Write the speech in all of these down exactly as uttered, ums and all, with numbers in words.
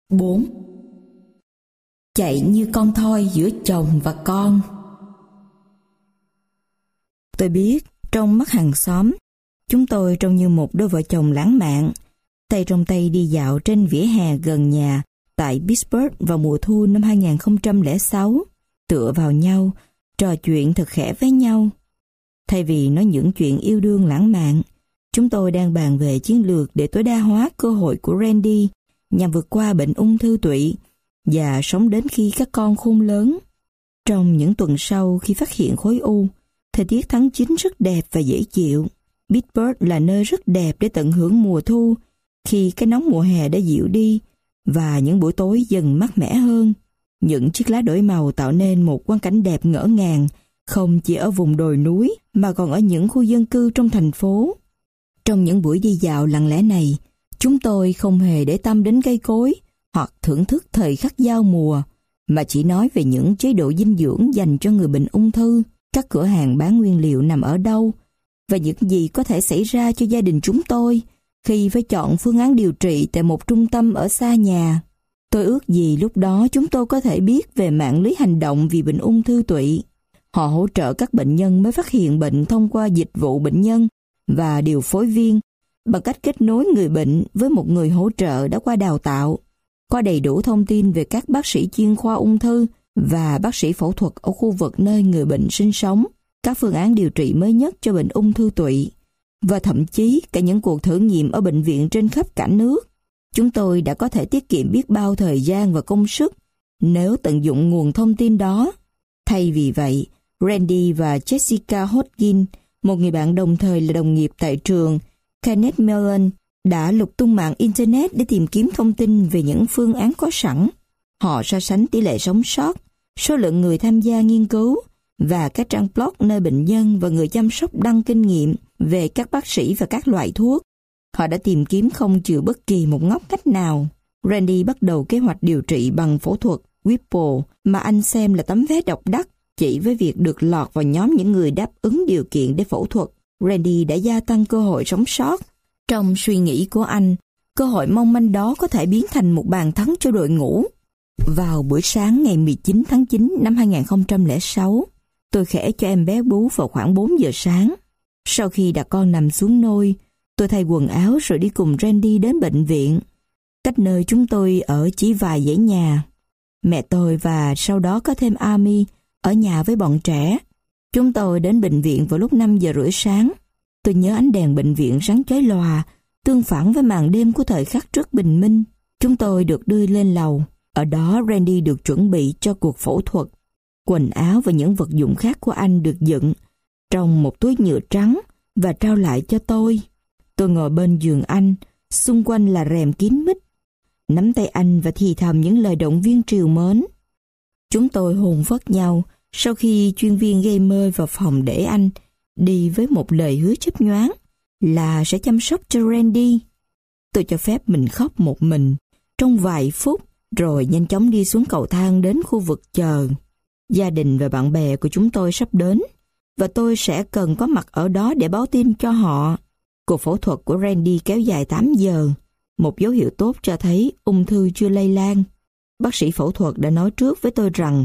bốn. Chạy như con thoi giữa chồng và con. Tôi biết, trong mắt hàng xóm, chúng tôi trông như một đôi vợ chồng lãng mạn, tay trong tay đi dạo trên vỉa hè gần nhà tại Pittsburgh vào mùa thu năm hai nghìn không trăm lẻ sáu, tựa vào nhau, trò chuyện thật khẽ với nhau. Thay vì nói những chuyện yêu đương lãng mạn, chúng tôi đang bàn về chiến lược để tối đa hóa cơ hội của Randy nhằm vượt qua bệnh ung thư tụy và sống đến khi các con khôn lớn. Trong những tuần sau khi phát hiện khối u, thời tiết tháng chín rất đẹp và dễ chịu. Pittsburgh là nơi rất đẹp để tận hưởng mùa thu khi cái nóng mùa hè đã dịu đi và những buổi tối dần mát mẻ hơn. Những chiếc lá đổi màu tạo nên một quang cảnh đẹp ngỡ ngàng, không chỉ ở vùng đồi núi mà còn ở những khu dân cư trong thành phố. Trong những buổi đi dạo lặng lẽ này, chúng tôi không hề để tâm đến cây cối hoặc thưởng thức thời khắc giao mùa, mà chỉ nói về những chế độ dinh dưỡng dành cho người bệnh ung thư, các cửa hàng bán nguyên liệu nằm ở đâu, và những gì có thể xảy ra cho gia đình chúng tôi khi phải chọn phương án điều trị tại một trung tâm ở xa nhà. Tôi ước gì lúc đó chúng tôi có thể biết về mạng lưới hành động vì bệnh ung thư tụy. Họ hỗ trợ các bệnh nhân mới phát hiện bệnh thông qua dịch vụ bệnh nhân và điều phối viên bằng cách kết nối người bệnh với một người hỗ trợ đã qua đào tạo, có đầy đủ thông tin về các bác sĩ chuyên khoa ung thư và bác sĩ phẫu thuật ở khu vực nơi người bệnh sinh sống, các phương án điều trị mới nhất cho bệnh ung thư tụy, và thậm chí cả những cuộc thử nghiệm ở bệnh viện trên khắp cả nước. Chúng tôi đã có thể tiết kiệm biết bao thời gian và công sức nếu tận dụng nguồn thông tin đó. Thay vì vậy, Randy và Jessica Hodgkin, một người bạn đồng thời là đồng nghiệp tại trường Kenneth Mellon, đã lục tung mạng Internet để tìm kiếm thông tin về những phương án có sẵn. Họ so sánh tỷ lệ sống sót, số lượng người tham gia nghiên cứu và các trang blog nơi bệnh nhân và người chăm sóc đăng kinh nghiệm về các bác sĩ và các loại thuốc. Họ đã tìm kiếm không trừ bất kỳ một ngóc ngách nào. Randy bắt đầu kế hoạch điều trị bằng phẫu thuật Whipple mà anh xem là tấm vé độc đắc. Chỉ với việc được lọt vào nhóm những người đáp ứng điều kiện để phẫu thuật, Randy đã gia tăng cơ hội sống sót. Trong suy nghĩ của anh, cơ hội mong manh đó có thể biến thành một bàn thắng cho đội ngũ. Vào buổi sáng ngày mười chín tháng chín năm hai nghìn không trăm lẻ sáu, tôi khẽ cho em bé bú vào khoảng bốn giờ sáng. Sau khi đặt con nằm xuống nôi, tôi thay quần áo rồi đi cùng Randy đến bệnh viện. Cách nơi chúng tôi ở chỉ vài dãy nhà. Mẹ tôi và sau đó có thêm Amy ở nhà với bọn trẻ. Chúng tôi đến bệnh viện vào lúc năm giờ rưỡi sáng. Tôi nhớ ánh đèn bệnh viện sáng chói lòa, tương phản với màn đêm của thời khắc trước bình minh. Chúng tôi được đưa lên lầu. Ở đó Randy được chuẩn bị cho cuộc phẫu thuật. Quần áo và những vật dụng khác của anh được dựng trong một túi nhựa trắng và trao lại cho tôi. Tôi ngồi bên giường anh, xung quanh là rèm kín mít, nắm tay anh và thì thầm những lời động viên trìu mến. Chúng tôi hồn phớt nhau sau khi chuyên viên gây mê vào phòng để anh đi với một lời hứa chớp nhoáng là sẽ chăm sóc cho Randy. Tôi cho phép mình khóc một mình trong vài phút rồi nhanh chóng đi xuống cầu thang đến khu vực chờ. Gia đình và bạn bè của chúng tôi sắp đến và tôi sẽ cần có mặt ở đó để báo tin cho họ. Cuộc phẫu thuật của Randy kéo dài tám giờ, một dấu hiệu tốt cho thấy ung thư chưa lây lan. Bác sĩ phẫu thuật đã nói trước với tôi rằng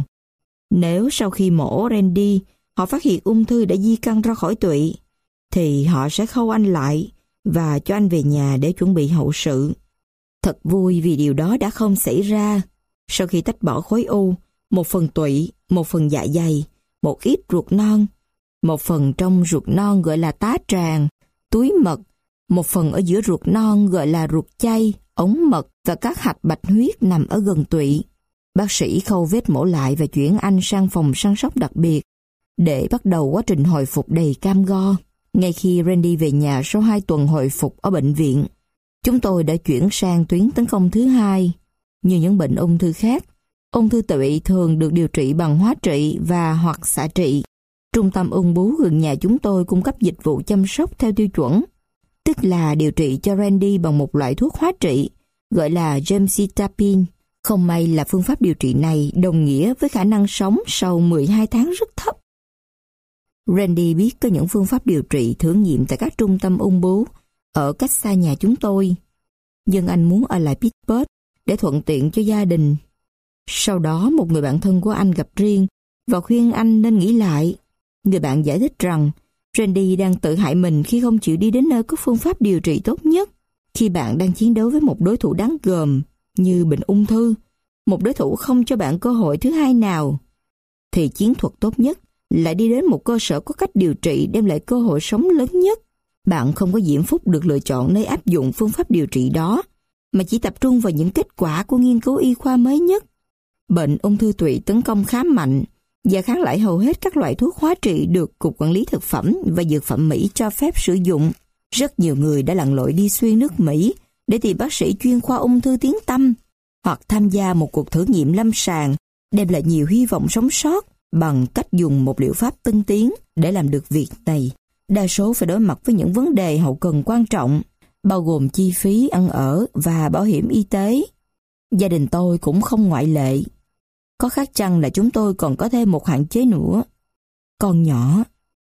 nếu sau khi mổ Randy họ phát hiện ung thư đã di căn ra khỏi tụy, thì họ sẽ khâu anh lại và cho anh về nhà để chuẩn bị hậu sự. Thật vui vì điều đó đã không xảy ra. Sau khi tách bỏ khối u, một phần tụy, một phần dạ dày, một ít ruột non, một phần trong ruột non gọi là tá tràng, túi mật, một phần ở giữa ruột non gọi là ruột chay, ống mật và các hạch bạch huyết nằm ở gần tụy. Bác sĩ khâu vết mổ lại và chuyển anh sang phòng săn sóc đặc biệt để bắt đầu quá trình hồi phục đầy cam go. Ngay khi Randy về nhà sau hai tuần hồi phục ở bệnh viện, chúng tôi đã chuyển sang tuyến tấn công thứ hai. Như những bệnh ung thư khác, ung thư tụy thường được điều trị bằng hóa trị và hoặc xạ trị. Trung tâm ung bướu gần nhà chúng tôi cung cấp dịch vụ chăm sóc theo tiêu chuẩn, tức là điều trị cho Randy bằng một loại thuốc hóa trị gọi là gemcitabine. Không may là phương pháp điều trị này đồng nghĩa với khả năng sống sau mười hai tháng rất thấp. Randy biết có những phương pháp điều trị thử nghiệm tại các trung tâm ung bướu ở cách xa nhà chúng tôi, nhưng anh muốn ở lại Pittsburgh để thuận tiện cho gia đình. Sau đó một người bạn thân của anh gặp riêng và khuyên anh nên nghĩ lại. Người bạn giải thích rằng Randy đang tự hại mình khi không chịu đi đến nơi có phương pháp điều trị tốt nhất. Khi bạn đang chiến đấu với một đối thủ đáng gờm như bệnh ung thư, một đối thủ không cho bạn cơ hội thứ hai nào, thì chiến thuật tốt nhất là đi đến một cơ sở có cách điều trị đem lại cơ hội sống lớn nhất. Bạn không có diễm phúc được lựa chọn nơi áp dụng phương pháp điều trị đó, mà chỉ tập trung vào những kết quả của nghiên cứu y khoa mới nhất. Bệnh ung thư tụy tấn công khá mạnh và kháng lại hầu hết các loại thuốc hóa trị được Cục Quản lý Thực phẩm và Dược phẩm Mỹ cho phép sử dụng. Rất nhiều người đã lặn lội đi xuyên nước Mỹ để tìm bác sĩ chuyên khoa ung thư tiếng tăm, hoặc tham gia một cuộc thử nghiệm lâm sàng đem lại nhiều hy vọng sống sót bằng cách dùng một liệu pháp tân tiến để làm được việc này. Đa số phải đối mặt với những vấn đề hậu cần quan trọng, bao gồm chi phí ăn ở và bảo hiểm y tế. Gia đình tôi cũng không ngoại lệ. Có khác chăng là chúng tôi còn có thêm một hạn chế nữa: con nhỏ.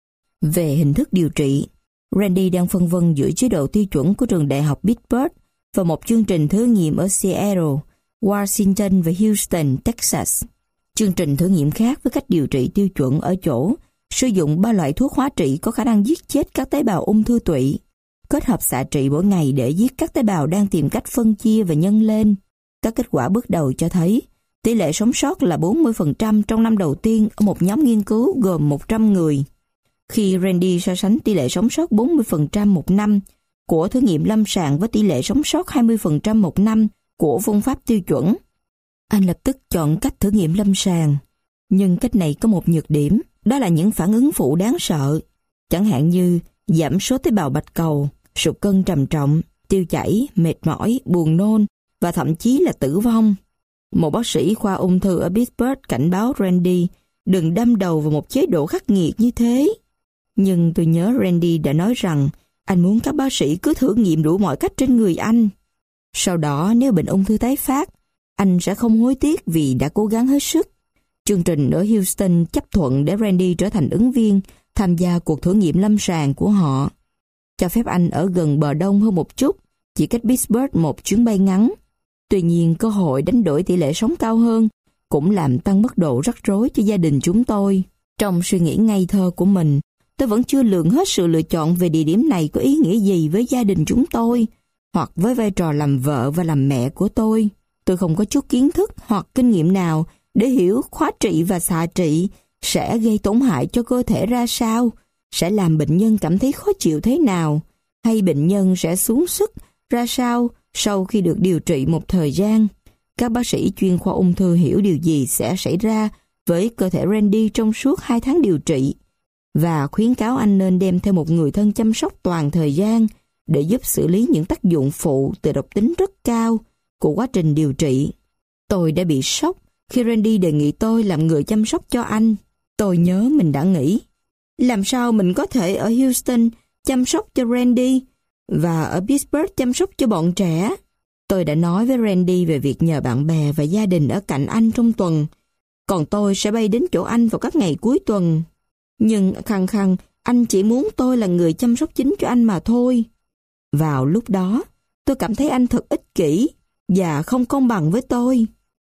Về hình thức điều trị, Randy đang phân vân giữa chế độ tiêu chuẩn của trường đại học Pittsburgh và một chương trình thử nghiệm ở Seattle, Washington và Houston, Texas. Chương trình thử nghiệm khác với cách điều trị tiêu chuẩn ở chỗ sử dụng ba loại thuốc hóa trị có khả năng giết chết các tế bào ung thư tụy, kết hợp xạ trị mỗi ngày để giết các tế bào đang tìm cách phân chia và nhân lên. Các kết quả bước đầu cho thấy tỷ lệ sống sót là bốn mươi phần trăm trong năm đầu tiên ở một nhóm nghiên cứu gồm một trăm người. Khi Randy so sánh tỷ lệ sống sót bốn mươi phần trăm một năm của thử nghiệm lâm sàng với tỷ lệ sống sót hai mươi phần trăm một năm của phương pháp tiêu chuẩn, anh lập tức chọn cách thử nghiệm lâm sàng. Nhưng cách này có một nhược điểm, đó là những phản ứng phụ đáng sợ, chẳng hạn như giảm số tế bào bạch cầu, sụt cân trầm trọng, tiêu chảy, mệt mỏi, buồn nôn và thậm chí là tử vong. Một bác sĩ khoa ung thư ở Pittsburgh cảnh báo Randy đừng đâm đầu vào một chế độ khắc nghiệt như thế. Nhưng tôi nhớ Randy đã nói rằng anh muốn các bác sĩ cứ thử nghiệm đủ mọi cách trên người anh. Sau đó nếu bệnh ung thư tái phát, anh sẽ không hối tiếc vì đã cố gắng hết sức. Chương trình ở Houston chấp thuận để Randy trở thành ứng viên tham gia cuộc thử nghiệm lâm sàng của họ, cho phép anh ở gần bờ đông hơn một chút, chỉ cách Pittsburgh một chuyến bay ngắn. Tuy nhiên, cơ hội đánh đổi tỷ lệ sống cao hơn cũng làm tăng mức độ rắc rối cho gia đình chúng tôi. Trong suy nghĩ ngây thơ của mình, tôi vẫn chưa lường hết sự lựa chọn về địa điểm này có ý nghĩa gì với gia đình chúng tôi, hoặc với vai trò làm vợ và làm mẹ của tôi. Tôi không có chút kiến thức hoặc kinh nghiệm nào để hiểu hóa trị và xạ trị sẽ gây tổn hại cho cơ thể ra sao, sẽ làm bệnh nhân cảm thấy khó chịu thế nào, hay bệnh nhân sẽ xuống sức ra sao sau khi được điều trị một thời gian. Các bác sĩ chuyên khoa ung thư hiểu điều gì sẽ xảy ra với cơ thể Randy trong suốt hai tháng điều trị, và khuyến cáo anh nên đem theo một người thân chăm sóc toàn thời gian để giúp xử lý những tác dụng phụ từ độc tính rất cao của quá trình điều trị. Tôi đã bị sốc khi Randy đề nghị tôi làm người chăm sóc cho anh. Tôi nhớ mình đã nghĩ, làm sao mình có thể ở Houston chăm sóc cho Randy và ở Pittsburgh chăm sóc cho bọn trẻ. Tôi đã nói với Randy về việc nhờ bạn bè và gia đình ở cạnh anh trong tuần, còn tôi sẽ bay đến chỗ anh vào các ngày cuối tuần. Nhưng khăng khăng anh chỉ muốn tôi là người chăm sóc chính cho anh mà thôi. Vào lúc đó, tôi cảm thấy anh thật ích kỷ và không công bằng với tôi.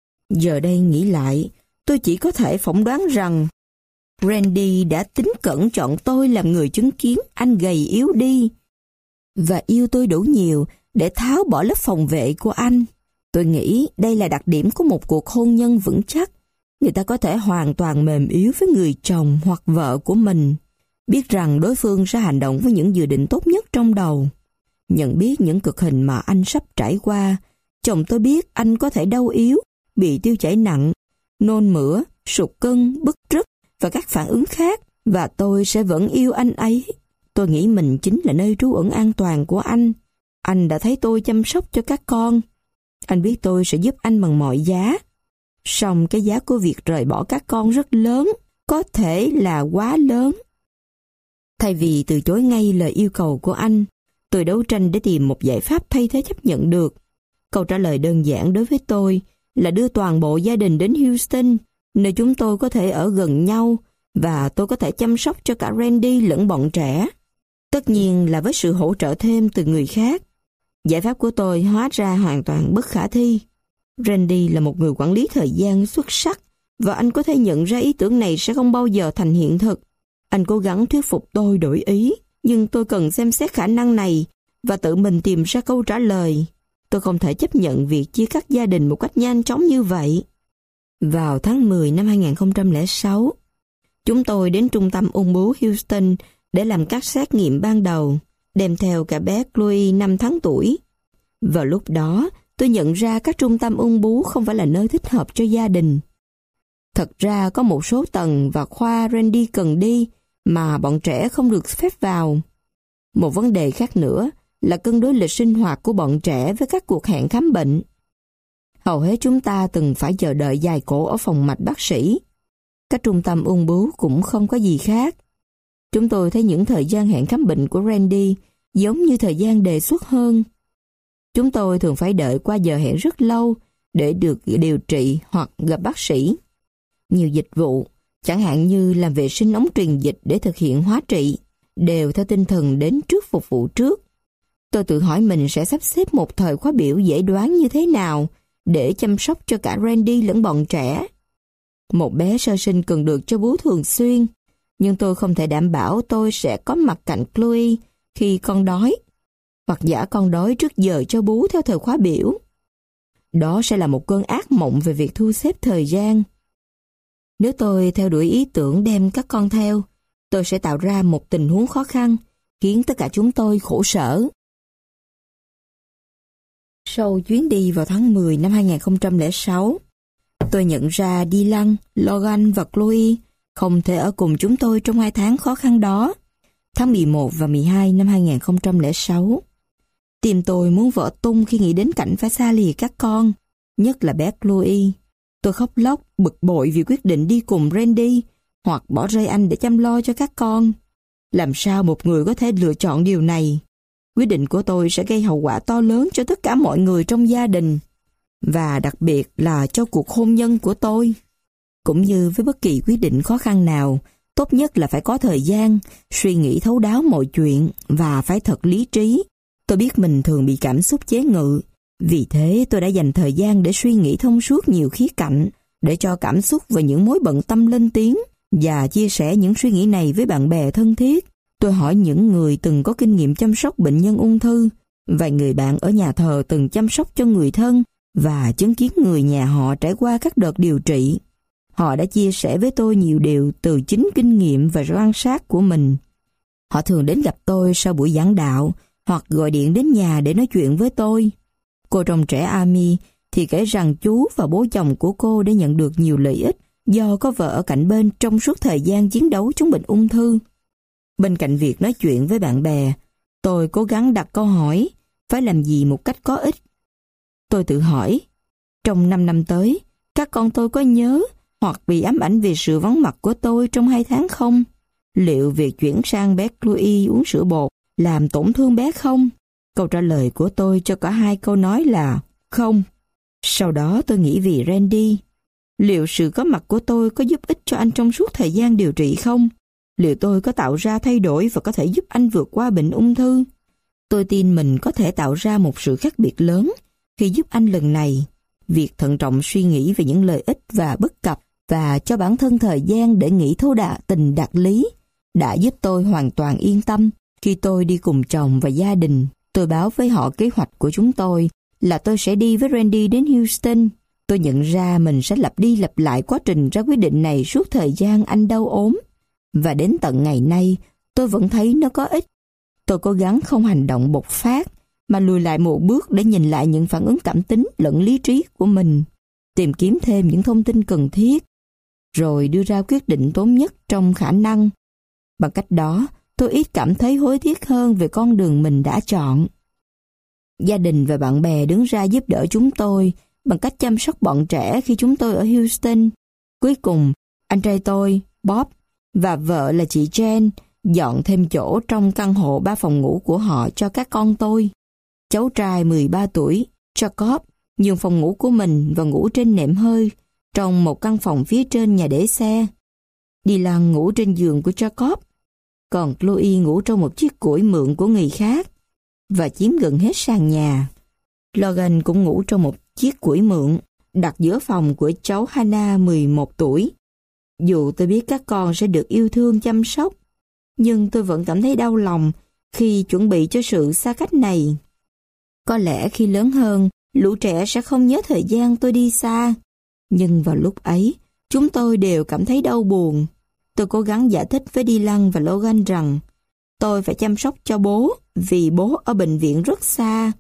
Giờ đây nghĩ lại, tôi chỉ có thể phỏng đoán rằng Randy đã tín cẩn chọn tôi làm người chứng kiến anh gầy yếu đi và yêu tôi đủ nhiều để tháo bỏ lớp phòng vệ của anh. Tôi nghĩ đây là đặc điểm của một cuộc hôn nhân vững chắc. Người ta có thể hoàn toàn mềm yếu với người chồng hoặc vợ của mình, biết rằng đối phương sẽ hành động với những dự định tốt nhất trong đầu. Nhận biết những cực hình mà anh sắp trải qua, chồng tôi biết anh có thể đau yếu, bị tiêu chảy nặng, nôn mửa, sụt cân, bứt rứt và các phản ứng khác, và tôi sẽ vẫn yêu anh ấy. Tôi nghĩ mình chính là nơi trú ẩn an toàn của anh. Anh đã thấy tôi chăm sóc cho các con. Anh biết tôi sẽ giúp anh bằng mọi giá. Song cái giá của việc rời bỏ các con rất lớn, có thể là quá lớn. Thay vì từ chối ngay lời yêu cầu của anh, tôi đấu tranh để tìm một giải pháp thay thế chấp nhận được. Câu trả lời đơn giản đối với tôi là đưa toàn bộ gia đình đến Houston, nơi chúng tôi có thể ở gần nhau và tôi có thể chăm sóc cho cả Randy lẫn bọn trẻ. Tất nhiên là với sự hỗ trợ thêm từ người khác. Giải pháp của tôi hóa ra hoàn toàn bất khả thi. Randy là một người quản lý thời gian xuất sắc và anh có thể nhận ra ý tưởng này sẽ không bao giờ thành hiện thực. Anh cố gắng thuyết phục tôi đổi ý, nhưng tôi cần xem xét khả năng này và tự mình tìm ra câu trả lời. Tôi không thể chấp nhận việc chia cắt gia đình một cách nhanh chóng như vậy. Vào tháng mười năm hai nghìn không trăm lẻ sáu, chúng tôi đến trung tâm ung bướu Houston để làm các xét nghiệm ban đầu, đem theo cả bé Chloe năm tháng tuổi. Vào lúc đó, tôi nhận ra các trung tâm ung bướu không phải là nơi thích hợp cho gia đình. Thật ra có một số tầng và khoa Randy cần đi mà bọn trẻ không được phép vào. Một vấn đề khác nữa là cân đối lịch sinh hoạt của bọn trẻ với các cuộc hẹn khám bệnh. Hầu hết chúng ta từng phải chờ đợi dài cổ ở phòng mạch bác sĩ. Các trung tâm ung bướu cũng không có gì khác. Chúng tôi thấy những thời gian hẹn khám bệnh của Randy giống như thời gian đề xuất hơn. Chúng tôi thường phải đợi qua giờ hẹn rất lâu để được điều trị hoặc gặp bác sĩ. Nhiều dịch vụ, chẳng hạn như làm vệ sinh ống truyền dịch để thực hiện hóa trị, đều theo tinh thần đến trước phục vụ trước. Tôi tự hỏi mình sẽ sắp xếp một thời khóa biểu dễ đoán như thế nào để chăm sóc cho cả Randy lẫn bọn trẻ. Một bé sơ sinh cần được cho bú thường xuyên, nhưng tôi không thể đảm bảo tôi sẽ có mặt cạnh Chloe khi con đói, hoặc giả con đói trước giờ cho bú theo thời khóa biểu. Đó sẽ là một cơn ác mộng về việc thu xếp thời gian. Nếu tôi theo đuổi ý tưởng đem các con theo, tôi sẽ tạo ra một tình huống khó khăn, khiến tất cả chúng tôi khổ sở. Sau chuyến đi vào tháng mười năm hai nghìn không trăm lẻ sáu, tôi nhận ra Dylan, Logan và Chloe không thể ở cùng chúng tôi trong hai tháng khó khăn đó, tháng mười một và mười hai năm hai nghìn không trăm lẻ sáu. Tim tôi muốn vỡ tung khi nghĩ đến cảnh phải xa lìa các con, nhất là bé Chloe. Tôi khóc lóc, bực bội vì quyết định đi cùng Randy hoặc bỏ rơi anh để chăm lo cho các con. Làm sao một người có thể lựa chọn điều này? Quyết định của tôi sẽ gây hậu quả to lớn cho tất cả mọi người trong gia đình, và đặc biệt là cho cuộc hôn nhân của tôi. Cũng như với bất kỳ quyết định khó khăn nào, tốt nhất là phải có thời gian, suy nghĩ thấu đáo mọi chuyện và phải thật lý trí. Tôi biết mình thường bị cảm xúc chế ngự, vì thế tôi đã dành thời gian để suy nghĩ thông suốt nhiều khía cạnh, để cho cảm xúc và những mối bận tâm lên tiếng và chia sẻ những suy nghĩ này với bạn bè thân thiết. Tôi hỏi những người từng có kinh nghiệm chăm sóc bệnh nhân ung thư, vài người bạn ở nhà thờ từng chăm sóc cho người thân và chứng kiến người nhà họ trải qua các đợt điều trị. Họ đã chia sẻ với tôi nhiều điều từ chính kinh nghiệm và quan sát của mình. Họ thường đến gặp tôi sau buổi giảng đạo hoặc gọi điện đến nhà để nói chuyện với tôi. Cô trông trẻ Amy thì kể rằng chú và bố chồng của cô đã nhận được nhiều lợi ích do có vợ ở cạnh bên trong suốt thời gian chiến đấu chống bệnh ung thư. Bên cạnh việc nói chuyện với bạn bè, tôi cố gắng đặt câu hỏi phải làm gì một cách có ích. Tôi tự hỏi, trong năm năm tới, các con tôi có nhớ hoặc bị ám ảnh về sự vắng mặt của tôi trong hai tháng không? Liệu việc chuyển sang bé Chloe uống sữa bột làm tổn thương bé không? Câu trả lời của tôi cho cả hai câu nói là không. Sau đó tôi nghĩ vì Randy. Liệu sự có mặt của tôi có giúp ích cho anh trong suốt thời gian điều trị không? Liệu tôi có tạo ra thay đổi và có thể giúp anh vượt qua bệnh ung thư? Tôi tin mình có thể tạo ra một sự khác biệt lớn khi giúp anh lần này. Việc thận trọng suy nghĩ về những lợi ích và bất cập và cho bản thân thời gian để nghĩ thấu đa tình đạt lý đã giúp tôi hoàn toàn yên tâm. Khi tôi đi cùng chồng và gia đình, tôi báo với họ kế hoạch của chúng tôi là tôi sẽ đi với Randy đến Houston. Tôi nhận ra mình sẽ lặp đi lặp lại quá trình ra quyết định này suốt thời gian anh đau ốm. Và đến tận ngày nay, tôi vẫn thấy nó có ích. Tôi cố gắng không hành động bộc phát, mà lùi lại một bước để nhìn lại những phản ứng cảm tính lẫn lý trí của mình, tìm kiếm thêm những thông tin cần thiết, rồi đưa ra quyết định tốt nhất trong khả năng. Bằng cách đó, tôi ít cảm thấy hối tiếc hơn về con đường mình đã chọn. Gia đình và bạn bè đứng ra giúp đỡ chúng tôi bằng cách chăm sóc bọn trẻ khi chúng tôi ở Houston. Cuối cùng, anh trai tôi, Bob, và vợ là chị Jen dọn thêm chỗ trong căn hộ ba phòng ngủ của họ cho các con tôi. Cháu trai mười ba tuổi, Jacob, nhường phòng ngủ của mình và ngủ trên nệm hơi trong một căn phòng phía trên nhà để xe. Dylan ngủ trên giường của Jacob, còn Chloe ngủ trong một chiếc củi mượn của người khác và chiếm gần hết sàn nhà. Logan cũng ngủ trong một chiếc củi mượn đặt giữa phòng của cháu Hannah mười một tuổi. Dù tôi biết các con sẽ được yêu thương chăm sóc, nhưng tôi vẫn cảm thấy đau lòng khi chuẩn bị cho sự xa cách này. Có lẽ khi lớn hơn, lũ trẻ sẽ không nhớ thời gian tôi đi xa. Nhưng vào lúc ấy, chúng tôi đều cảm thấy đau buồn. Tôi cố gắng giải thích với Dylan và Logan rằng tôi phải chăm sóc cho bố vì bố ở bệnh viện rất xa.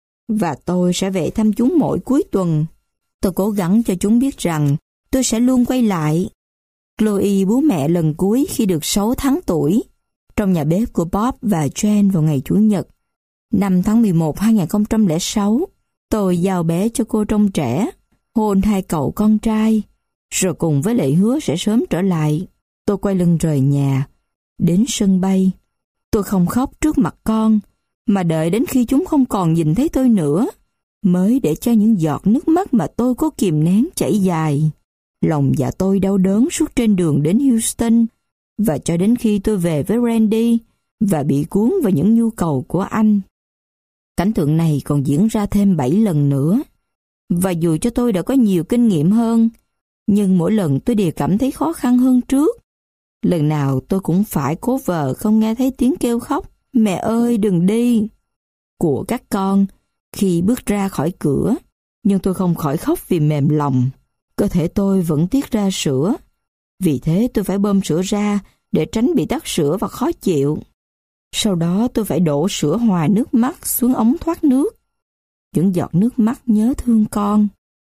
Và tôi sẽ về thăm chúng mỗi cuối tuần. Tôi cố gắng cho chúng biết rằng tôi sẽ luôn quay lại. Chloe bú mẹ lần cuối khi được sáu tháng tuổi, trong nhà bếp của Bob và Jen vào ngày Chủ nhật. Năm tháng mười một năm hai nghìn không trăm lẻ sáu, tôi giao bé cho cô trông trẻ, hôn hai cậu con trai, rồi cùng với lời hứa sẽ sớm trở lại. Tôi quay lưng rời nhà, đến sân bay. Tôi không khóc trước mặt con, mà đợi đến khi chúng không còn nhìn thấy tôi nữa, mới để cho những giọt nước mắt mà tôi cố kìm nén chảy dài. Lòng dạ tôi đau đớn suốt trên đường đến Houston, và cho đến khi tôi về với Randy và bị cuốn vào những nhu cầu của anh. Cảnh tượng này còn diễn ra thêm bảy lần nữa. Và dù cho tôi đã có nhiều kinh nghiệm hơn, nhưng mỗi lần tôi đều cảm thấy khó khăn hơn trước. Lần nào tôi cũng phải cố vờ không nghe thấy tiếng kêu khóc "Mẹ ơi đừng đi" của các con khi bước ra khỏi cửa. Nhưng tôi không khỏi khóc vì mềm lòng. Cơ thể tôi vẫn tiết ra sữa. Vì thế tôi phải bơm sữa ra để tránh bị tắc sữa và khó chịu. Sau đó tôi phải đổ sữa hòa nước mắt xuống ống thoát nước. Những giọt nước mắt nhớ thương con.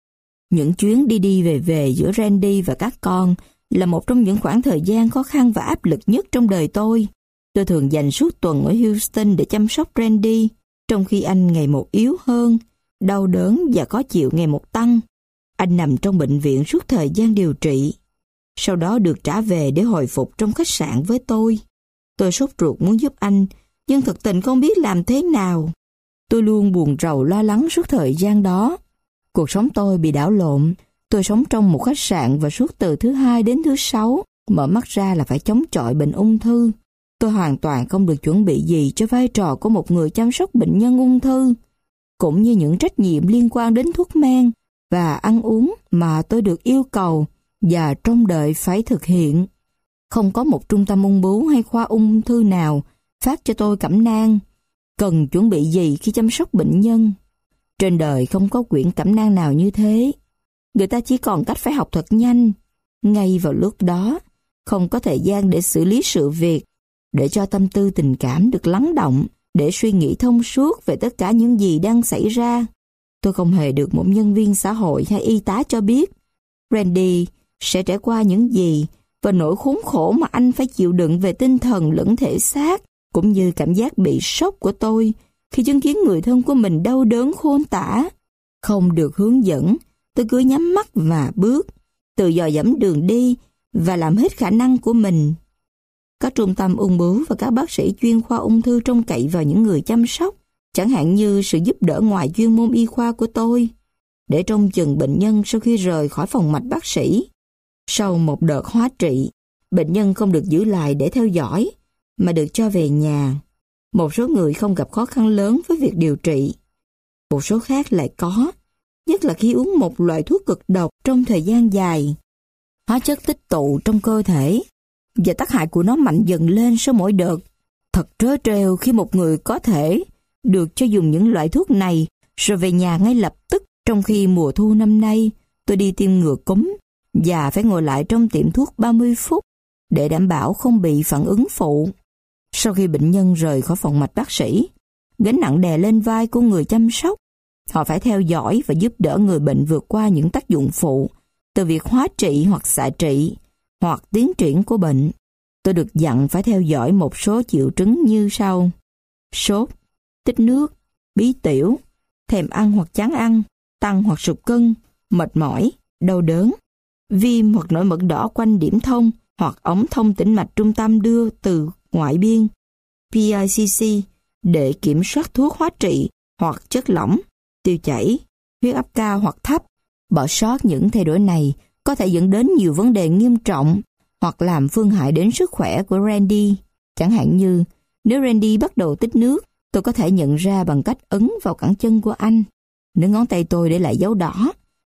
Những chuyến đi đi về về giữa Randy và các con là một trong những khoảng thời gian khó khăn và áp lực nhất trong đời tôi. Tôi thường dành suốt tuần ở Houston để chăm sóc Randy, trong khi anh ngày một yếu hơn, đau đớn và khó chịu ngày một tăng. Anh nằm trong bệnh viện suốt thời gian điều trị. Sau đó được trả về để hồi phục trong khách sạn với tôi. Tôi sốt ruột muốn giúp anh, nhưng thực tình không biết làm thế nào. Tôi luôn buồn rầu lo lắng suốt thời gian đó. Cuộc sống tôi bị đảo lộn. Tôi sống trong một khách sạn và suốt từ thứ hai đến thứ sáu, mở mắt ra là phải chống chọi bệnh ung thư. Tôi hoàn toàn không được chuẩn bị gì cho vai trò của một người chăm sóc bệnh nhân ung thư, cũng như những trách nhiệm liên quan đến thuốc men và ăn uống mà tôi được yêu cầu và trông đợi phải thực hiện. Không có một trung tâm ung bướu hay khoa ung thư nào phát cho tôi cẩm nang. Cần chuẩn bị gì khi chăm sóc bệnh nhân? Trên đời không có quyển cẩm nang nào như thế. Người ta chỉ còn cách phải học thật nhanh. Ngay vào lúc đó, không có thời gian để xử lý sự việc, để cho tâm tư tình cảm được lắng động, để suy nghĩ thông suốt về tất cả những gì đang xảy ra. Tôi không hề được một nhân viên xã hội hay y tá cho biết Randy sẽ trải qua những gì và nỗi khốn khổ mà anh phải chịu đựng về tinh thần lẫn thể xác, cũng như cảm giác bị sốc của tôi khi chứng kiến người thân của mình đau đớn khôn tả. Không được hướng dẫn, tôi cứ nhắm mắt và bước, tự dò dẫm đường đi và làm hết khả năng của mình. Các trung tâm ung bướu và các bác sĩ chuyên khoa ung thư trông cậy vào những người chăm sóc, chẳng hạn như sự giúp đỡ ngoài chuyên môn y khoa của tôi, để trông chừng bệnh nhân sau khi rời khỏi phòng mạch bác sĩ. Sau một đợt hóa trị, bệnh nhân không được giữ lại để theo dõi, mà được cho về nhà. Một số người không gặp khó khăn lớn với việc điều trị. Một số khác lại có, nhất là khi uống một loại thuốc cực độc trong thời gian dài. Hóa chất tích tụ trong cơ thể, và tác hại của nó mạnh dần lên sau mỗi đợt. Thật trớ trêu khi một người có thể được cho dùng những loại thuốc này rồi về nhà ngay lập tức, trong khi mùa thu năm nay tôi đi tiêm ngừa cúm và phải ngồi lại trong tiệm thuốc ba mươi phút để đảm bảo không bị phản ứng phụ. Sau khi bệnh nhân rời khỏi phòng mạch bác sĩ, gánh nặng đè lên vai của người chăm sóc. Họ phải theo dõi và giúp đỡ người bệnh vượt qua những tác dụng phụ từ việc hóa trị hoặc xạ trị hoặc tiến triển của bệnh. Tôi được dặn phải theo dõi một số triệu chứng như sau: sốt, tích nước, bí tiểu, thèm ăn hoặc chán ăn, tăng hoặc sụt cân, mệt mỏi, đau đớn, viêm hoặc nổi mẩn đỏ quanh điểm thông hoặc ống thông tĩnh mạch trung tâm đưa từ ngoại biên, pê i xê xê, để kiểm soát thuốc hóa trị hoặc chất lỏng, tiêu chảy, huyết áp cao hoặc thấp. Bỏ sót những thay đổi này có thể dẫn đến nhiều vấn đề nghiêm trọng hoặc làm phương hại đến sức khỏe của Randy. Chẳng hạn như, nếu Randy bắt đầu tích nước, tôi có thể nhận ra bằng cách ấn vào cẳng chân của anh. Nếu ngón tay tôi để lại dấu đỏ,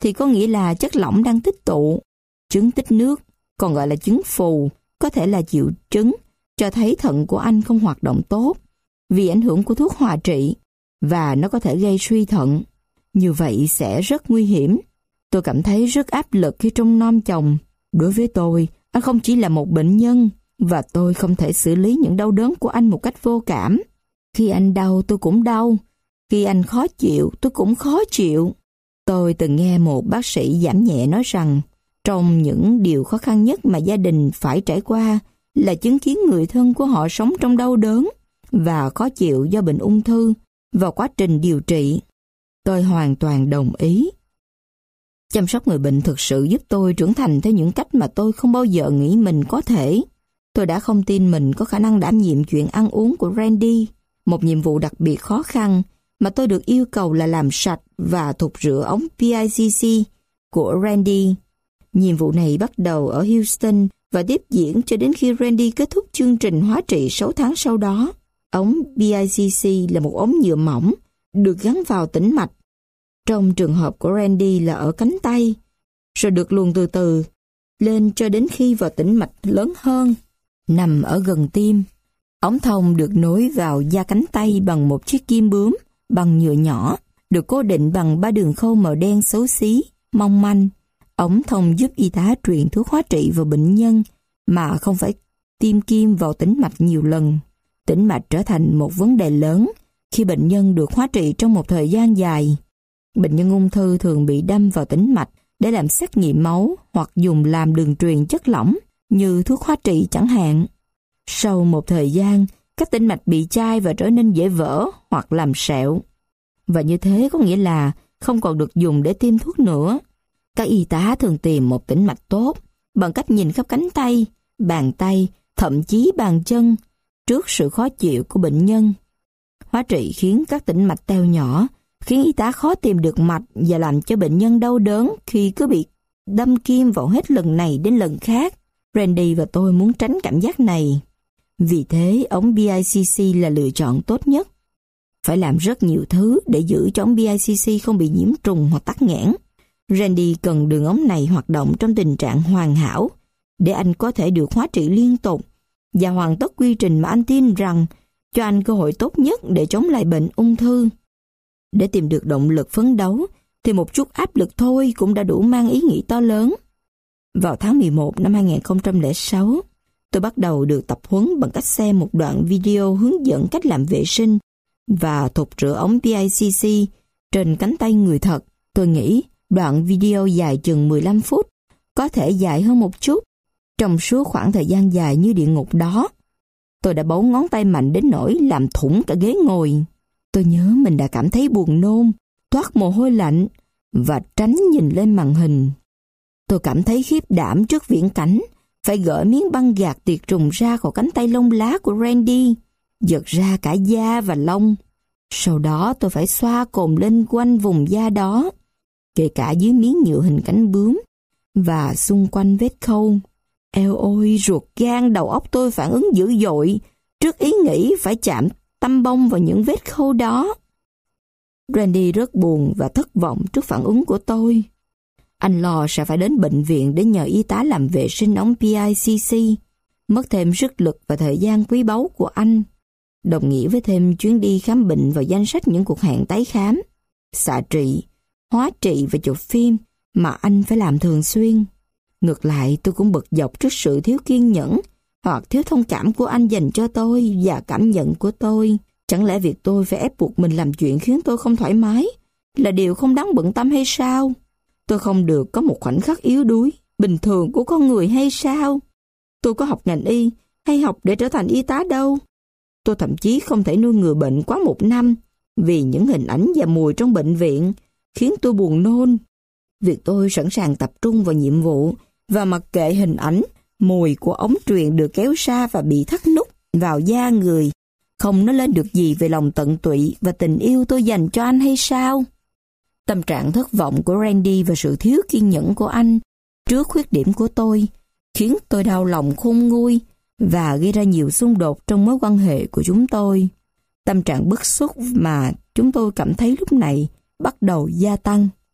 thì có nghĩa là chất lỏng đang tích tụ. Trứng tích nước, còn gọi là trứng phù, có thể là triệu chứng cho thấy thận của anh không hoạt động tốt vì ảnh hưởng của thuốc hòa trị, và nó có thể gây suy thận. Như vậy sẽ rất nguy hiểm. Tôi cảm thấy rất áp lực khi trông nom chồng. Đối với tôi, anh không chỉ là một bệnh nhân, và tôi không thể xử lý những đau đớn của anh một cách vô cảm. Khi anh đau, tôi cũng đau. Khi anh khó chịu, tôi cũng khó chịu. Tôi từng nghe một bác sĩ giảm nhẹ nói rằng, trong những điều khó khăn nhất mà gia đình phải trải qua là chứng kiến người thân của họ sống trong đau đớn và khó chịu do bệnh ung thư vào quá trình điều trị. Tôi hoàn toàn đồng ý. Chăm sóc người bệnh thực sự giúp tôi trưởng thành theo những cách mà tôi không bao giờ nghĩ mình có thể. Tôi đã không tin mình có khả năng đảm nhiệm chuyện ăn uống của Randy, một nhiệm vụ đặc biệt khó khăn mà tôi được yêu cầu là làm sạch và thục rửa ống pê i xê xê của Randy. Nhiệm vụ này bắt đầu ở Houston và tiếp diễn cho đến khi Randy kết thúc chương trình hóa trị sáu tháng sau đó. Ống pê i xê xê là một ống nhựa mỏng được gắn vào tĩnh mạch. Trong trường hợp của Randy là ở cánh tay, rồi được luồn từ từ lên cho đến khi vào tĩnh mạch lớn hơn, nằm ở gần tim. Ống thông được nối vào da cánh tay bằng một chiếc kim bướm bằng nhựa nhỏ, được cố định bằng ba đường khâu màu đen xấu xí, mong manh. Ống thông giúp y tá truyền thuốc hóa trị vào bệnh nhân mà không phải tiêm kim vào tĩnh mạch nhiều lần. Tĩnh mạch trở thành một vấn đề lớn khi bệnh nhân được hóa trị trong một thời gian dài. Bệnh nhân ung thư thường bị đâm vào tĩnh mạch để làm xét nghiệm máu hoặc dùng làm đường truyền chất lỏng như thuốc hóa trị chẳng hạn. Sau một thời gian, các tĩnh mạch bị chai và trở nên dễ vỡ hoặc làm sẹo. Và như thế có nghĩa là không còn được dùng để tiêm thuốc nữa. Các y tá thường tìm một tĩnh mạch tốt bằng cách nhìn khắp cánh tay, bàn tay, thậm chí bàn chân trước sự khó chịu của bệnh nhân. Hóa trị khiến các tĩnh mạch teo nhỏ, khiến y tá khó tìm được mạch và làm cho bệnh nhân đau đớn khi cứ bị đâm kim vào hết lần này đến lần khác. Randy và tôi muốn tránh cảm giác này. Vì thế, ống pê i xê xê là lựa chọn tốt nhất. Phải làm rất nhiều thứ để giữ cho ống pê i xê xê không bị nhiễm trùng hoặc tắc nghẽn. Randy cần đường ống này hoạt động trong tình trạng hoàn hảo để anh có thể được hóa trị liên tục và hoàn tất quy trình mà anh tin rằng cho anh cơ hội tốt nhất để chống lại bệnh ung thư. Để tìm được động lực phấn đấu thì một chút áp lực thôi cũng đã đủ mang ý nghĩa to lớn. Vào tháng mười một năm hai nghìn không trăm lẻ sáu, tôi bắt đầu được tập huấn bằng cách xem một đoạn video hướng dẫn cách làm vệ sinh và thục rửa ống pê i xê xê trên cánh tay người thật. Tôi nghĩ đoạn video dài chừng mười lăm phút, có thể dài hơn một chút. Trong suốt khoảng thời gian dài như địa ngục đó, tôi đã bấu ngón tay mạnh đến nỗi làm thủng cả ghế ngồi. Tôi nhớ mình đã cảm thấy buồn nôn, toát mồ hôi lạnh và tránh nhìn lên màn hình. Tôi cảm thấy khiếp đảm trước viễn cảnh phải gỡ miếng băng gạc tiệt trùng ra khỏi cánh tay lông lá của Randy, giật ra cả da và lông. Sau đó tôi phải xoa cồn lên quanh vùng da đó, kể cả dưới miếng nhựa hình cánh bướm và xung quanh vết khâu. Eo ôi, ruột gan đầu óc tôi phản ứng dữ dội trước ý nghĩ phải chạm tăm bông vào những vết khâu đó. Randy rất buồn và thất vọng trước phản ứng của tôi. Anh lo sẽ phải đến bệnh viện để nhờ y tá làm vệ sinh ống pê i xê xê, mất thêm sức lực và thời gian quý báu của anh, đồng nghĩa với thêm chuyến đi khám bệnh vào danh sách những cuộc hẹn tái khám, xạ trị, hóa trị và chụp phim mà anh phải làm thường xuyên. Ngược lại, tôi cũng bực dọc trước sự thiếu kiên nhẫn hoặc thiếu thông cảm của anh dành cho tôi và cảm nhận của tôi. Chẳng lẽ việc tôi phải ép buộc mình làm chuyện khiến tôi không thoải mái là điều không đáng bận tâm hay sao? Tôi không được có một khoảnh khắc yếu đuối, bình thường của con người hay sao? Tôi có học ngành y hay học để trở thành y tá đâu. Tôi thậm chí không thể nuôi người bệnh quá một năm vì những hình ảnh và mùi trong bệnh viện khiến tôi buồn nôn. Việc tôi sẵn sàng tập trung vào nhiệm vụ và mặc kệ hình ảnh, mùi của ống truyền được kéo xa và bị thắt nút vào da người không nói lên được gì về lòng tận tụy và tình yêu tôi dành cho anh hay sao? Tâm trạng thất vọng của Randy và sự thiếu kiên nhẫn của anh trước khuyết điểm của tôi khiến tôi đau lòng khôn nguôi và gây ra nhiều xung đột trong mối quan hệ của chúng tôi. Tâm trạng bức xúc mà chúng tôi cảm thấy lúc này bắt đầu gia tăng.